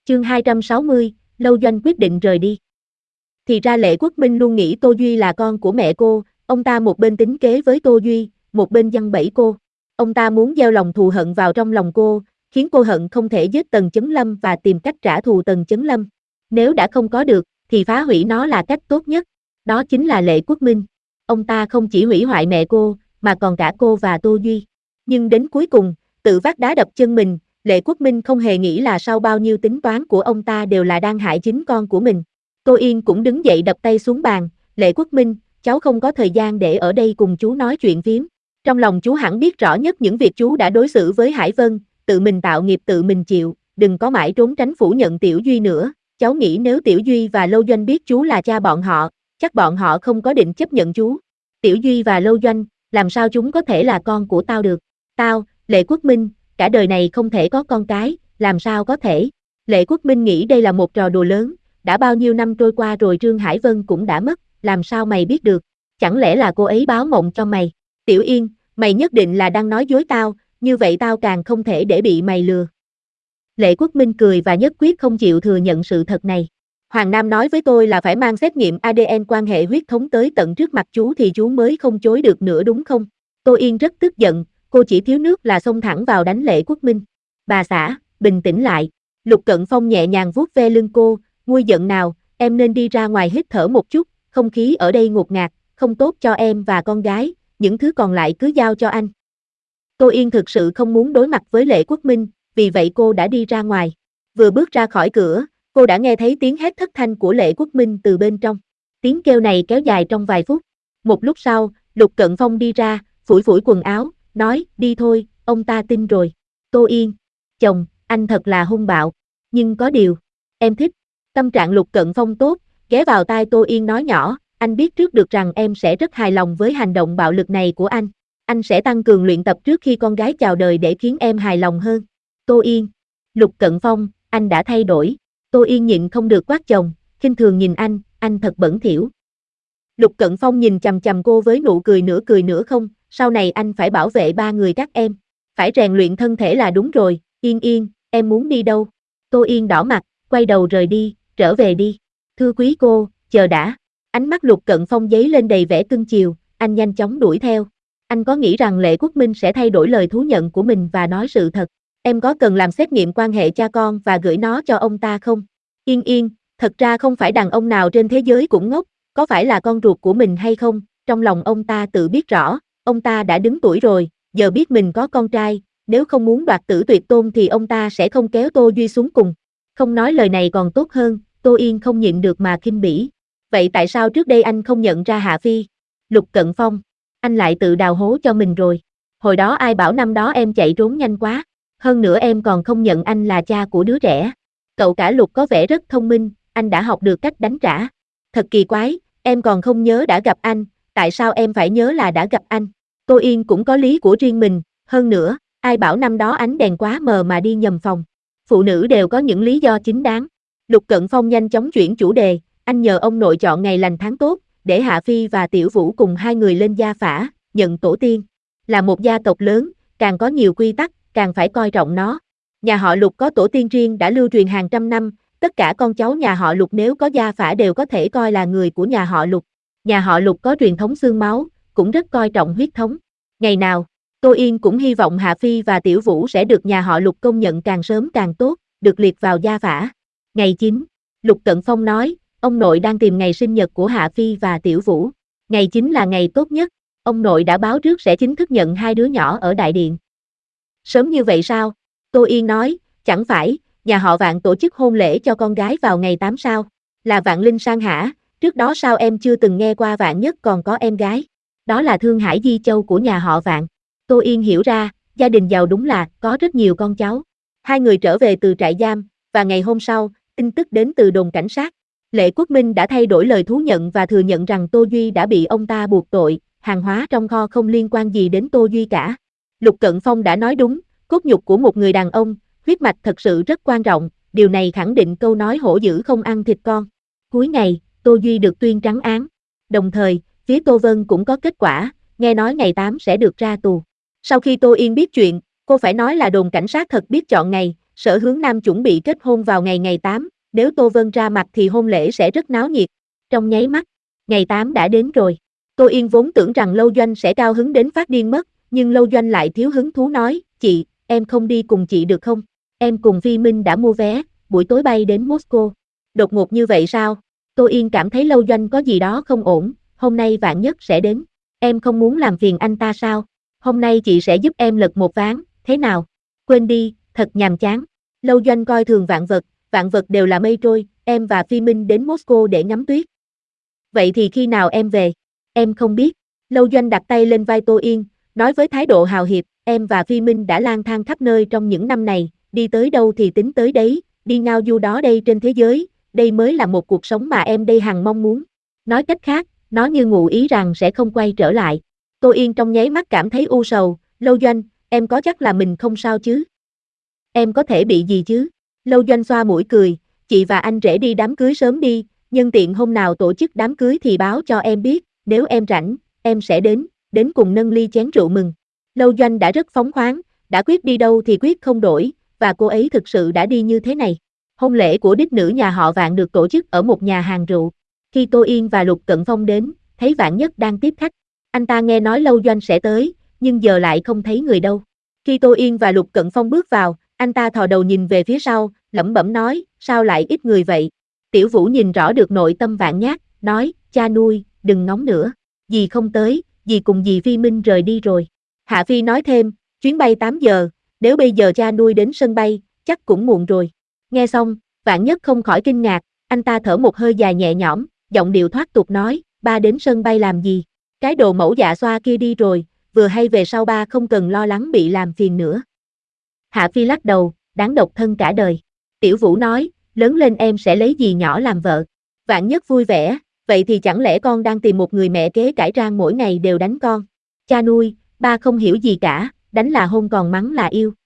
Chương 260, Lâu Doanh quyết định rời đi. Thì ra Lệ Quốc Minh luôn nghĩ Tô Duy là con của mẹ cô, ông ta một bên tính kế với Tô Duy, một bên giăng bẫy cô. Ông ta muốn gieo lòng thù hận vào trong lòng cô, khiến cô hận không thể giết Tần Chấn Lâm và tìm cách trả thù Tần Chấn Lâm. Nếu đã không có được, thì phá hủy nó là cách tốt nhất. Đó chính là Lệ Quốc Minh. Ông ta không chỉ hủy hoại mẹ cô, mà còn cả cô và Tô Duy. Nhưng đến cuối cùng, tự vác đá đập chân mình, Lệ Quốc Minh không hề nghĩ là sau bao nhiêu tính toán của ông ta đều là đang hại chính con của mình. Tô Yên cũng đứng dậy đập tay xuống bàn, Lệ Quốc Minh, cháu không có thời gian để ở đây cùng chú nói chuyện phiếm. Trong lòng chú hẳn biết rõ nhất những việc chú đã đối xử với Hải Vân, tự mình tạo nghiệp tự mình chịu, đừng có mãi trốn tránh phủ nhận Tiểu Duy nữa. Cháu nghĩ nếu Tiểu Duy và Lâu Doanh biết chú là cha bọn họ, chắc bọn họ không có định chấp nhận chú. Tiểu Duy và Lâu Doanh, làm sao chúng có thể là con của tao được? Tao, Lệ Quốc Minh, cả đời này không thể có con cái, làm sao có thể? Lệ Quốc Minh nghĩ đây là một trò đùa lớn, đã bao nhiêu năm trôi qua rồi Trương Hải Vân cũng đã mất, làm sao mày biết được? Chẳng lẽ là cô ấy báo mộng cho mày? Tiểu Yên, mày nhất định là đang nói dối tao, như vậy tao càng không thể để bị mày lừa. Lệ Quốc Minh cười và nhất quyết không chịu thừa nhận sự thật này. Hoàng Nam nói với tôi là phải mang xét nghiệm ADN quan hệ huyết thống tới tận trước mặt chú thì chú mới không chối được nữa đúng không? Tô Yên rất tức giận, cô chỉ thiếu nước là xông thẳng vào đánh Lệ Quốc Minh. Bà xã, bình tĩnh lại. Lục Cận Phong nhẹ nhàng vuốt ve lưng cô, nguôi giận nào, em nên đi ra ngoài hít thở một chút, không khí ở đây ngột ngạt, không tốt cho em và con gái, những thứ còn lại cứ giao cho anh. Tô Yên thực sự không muốn đối mặt với Lệ Quốc Minh, vì vậy cô đã đi ra ngoài. Vừa bước ra khỏi cửa, cô đã nghe thấy tiếng hét thất thanh của Lệ Quốc Minh từ bên trong. Tiếng kêu này kéo dài trong vài phút. Một lúc sau, Lục Cận Phong đi ra, phủi phủi quần áo, nói, đi thôi, ông ta tin rồi. Tô Yên, chồng, anh thật là hung bạo, nhưng có điều, em thích. Tâm trạng Lục Cận Phong tốt, ghé vào tai Tô Yên nói nhỏ, anh biết trước được rằng em sẽ rất hài lòng với hành động bạo lực này của anh. Anh sẽ tăng cường luyện tập trước khi con gái chào đời để khiến em hài lòng hơn. Tô Yên, Lục Cận Phong, anh đã thay đổi. Tô Yên nhịn không được quát chồng, khinh thường nhìn anh thật bẩn thỉu. Lục Cận Phong nhìn chằm chằm cô với nụ cười nửa không, sau này anh phải bảo vệ ba người các em. Phải rèn luyện thân thể là đúng rồi, Yên Yên, em muốn đi đâu? Tô Yên đỏ mặt, quay đầu rời đi, trở về đi. Thưa quý cô, chờ đã. Ánh mắt Lục Cận Phong giấy lên đầy vẻ cưng chiều, anh nhanh chóng đuổi theo. Anh có nghĩ rằng Lệ Quốc Minh sẽ thay đổi lời thú nhận của mình và nói sự thật. Em có cần làm xét nghiệm quan hệ cha con và gửi nó cho ông ta không? Yên Yên, thật ra không phải đàn ông nào trên thế giới cũng ngốc, có phải là con ruột của mình hay không? Trong lòng ông ta tự biết rõ, ông ta đã đứng tuổi rồi, giờ biết mình có con trai, nếu không muốn đoạt tử tuyệt tôn thì ông ta sẽ không kéo Tô Duy xuống cùng. Không nói lời này còn tốt hơn, Tô Yên không nhịn được mà khinh bỉ. Vậy tại sao trước đây anh không nhận ra Hạ Phi? Lục Cận Phong, anh lại tự đào hố cho mình rồi. Hồi đó ai bảo năm đó em chạy trốn nhanh quá. Hơn nữa em còn không nhận anh là cha của đứa trẻ. Cậu cả Lục có vẻ rất thông minh, anh đã học được cách đánh trả. Thật kỳ quái, em còn không nhớ đã gặp anh, tại sao em phải nhớ là đã gặp anh? Tô Yên cũng có lý của riêng mình, hơn nữa, ai bảo năm đó ánh đèn quá mờ mà đi nhầm phòng. Phụ nữ đều có những lý do chính đáng. Lục Cận Phong nhanh chóng chuyển chủ đề, anh nhờ ông nội chọn ngày lành tháng tốt, để Hạ Phi và Tiểu Vũ cùng hai người lên gia phả, nhận tổ tiên. Là một gia tộc lớn, càng có nhiều quy tắc, càng phải coi trọng nó. Nhà họ Lục có tổ tiên riêng đã lưu truyền hàng trăm năm, tất cả con cháu nhà họ Lục nếu có gia phả đều có thể coi là người của nhà họ Lục. Nhà họ Lục có truyền thống xương máu, cũng rất coi trọng huyết thống. Ngày nào, Tô Yên cũng hy vọng Hạ Phi và Tiểu Vũ sẽ được nhà họ Lục công nhận càng sớm càng tốt, được liệt vào gia phả. Ngày 9, Lục Cận Phong nói, ông nội đang tìm ngày sinh nhật của Hạ Phi và Tiểu Vũ. Ngày 9 là ngày tốt nhất, ông nội đã báo trước sẽ chính thức nhận hai đứa nhỏ ở đại điện. Sớm như vậy sao? Tô Yên nói, chẳng phải, nhà họ Vạn tổ chức hôn lễ cho con gái vào ngày 8 sao? Là Vạn Linh Sang hả? Trước đó sao em chưa từng nghe qua Vạn Nhất còn có em gái? Đó là Thương Hải Di Châu của nhà họ Vạn. Tô Yên hiểu ra, gia đình giàu đúng là có rất nhiều con cháu. Hai người trở về từ trại giam, và ngày hôm sau, tin tức đến từ đồn cảnh sát. Lệ Quốc Minh đã thay đổi lời thú nhận và thừa nhận rằng Tô Duy đã bị ông ta buộc tội, hàng hóa trong kho không liên quan gì đến Tô Duy cả. Lục Cận Phong đã nói đúng, cốt nhục của một người đàn ông, huyết mạch thật sự rất quan trọng, điều này khẳng định câu nói hổ dữ không ăn thịt con. Cuối ngày, Tô Duy được tuyên trắng án. Đồng thời, phía Tô Vân cũng có kết quả, nghe nói ngày 8 sẽ được ra tù. Sau khi Tô Yên biết chuyện, cô phải nói là đồn cảnh sát thật biết chọn ngày, Sở Hướng Nam chuẩn bị kết hôn vào ngày 8, nếu Tô Vân ra mặt thì hôn lễ sẽ rất náo nhiệt. Trong nháy mắt, ngày 8 đã đến rồi. Tô Yên vốn tưởng rằng Lâu Doanh sẽ cao hứng đến phát điên mất, nhưng Lâu Doanh lại thiếu hứng thú nói, chị, em không đi cùng chị được không? Em cùng Phi Minh đã mua vé, buổi tối bay đến Moscow. Đột ngột như vậy sao? Tô Yên cảm thấy Lâu Doanh có gì đó không ổn, hôm nay Vạn Nhất sẽ đến. Em không muốn làm phiền anh ta sao? Hôm nay chị sẽ giúp em lật một ván, thế nào? Quên đi, thật nhàm chán. Lâu Doanh coi thường vạn vật đều là mây trôi, em và Phi Minh đến Moscow để ngắm tuyết. Vậy thì khi nào em về? Em không biết. Lâu Doanh đặt tay lên vai Tô Yên, nói với thái độ hào hiệp, em và Phi Minh đã lang thang khắp nơi trong những năm này, đi tới đâu thì tính tới đấy, đi ngao du đó đây trên thế giới, đây mới là một cuộc sống mà em đây hằng mong muốn. Nói cách khác, nó như ngụ ý rằng sẽ không quay trở lại. Tô Yên trong nháy mắt cảm thấy u sầu, Lâu Doanh, em có chắc là mình không sao chứ? Em có thể bị gì chứ? Lâu Doanh xoa mũi cười, chị và anh rể đi đám cưới sớm đi, nhân tiện hôm nào tổ chức đám cưới thì báo cho em biết, nếu em rảnh, em sẽ đến cùng nâng ly chén rượu mừng. Lâu Doanh đã rất phóng khoáng, đã quyết đi đâu thì quyết không đổi, và cô ấy thực sự đã đi như thế này. Hôn lễ của đích nữ nhà họ Vạn được tổ chức ở một nhà hàng rượu. Khi Tô Yên và Lục Cận Phong đến, thấy Vạn Nhất đang tiếp khách. Anh ta nghe nói Lâu Doanh sẽ tới, nhưng giờ lại không thấy người đâu. Khi Tô Yên và Lục Cận Phong bước vào, anh ta thò đầu nhìn về phía sau, lẩm bẩm nói, sao lại ít người vậy? Tiểu Vũ nhìn rõ được nội tâm Vạn Nhát, nói, cha nuôi, đừng ngóng nữa. Dì không tới, dì cùng dì Phi Minh rời đi rồi. Hạ Phi nói thêm, chuyến bay 8 giờ, nếu bây giờ cha nuôi đến sân bay, chắc cũng muộn rồi. Nghe xong, Vạn Nhất không khỏi kinh ngạc, anh ta thở một hơi dài nhẹ nhõm, giọng điệu thoát tục nói, ba đến sân bay làm gì? Cái đồ mẫu dạ xoa kia đi rồi, vừa hay về sau ba không cần lo lắng bị làm phiền nữa. Hạ Phi lắc đầu, đáng độc thân cả đời. Tiểu Vũ nói, lớn lên em sẽ lấy dì nhỏ làm vợ. Vạn Nhất vui vẻ, vậy thì chẳng lẽ con đang tìm một người mẹ kế cải trang mỗi ngày đều đánh con? Cha nuôi, ba không hiểu gì cả, đánh là hôn còn mắng là yêu.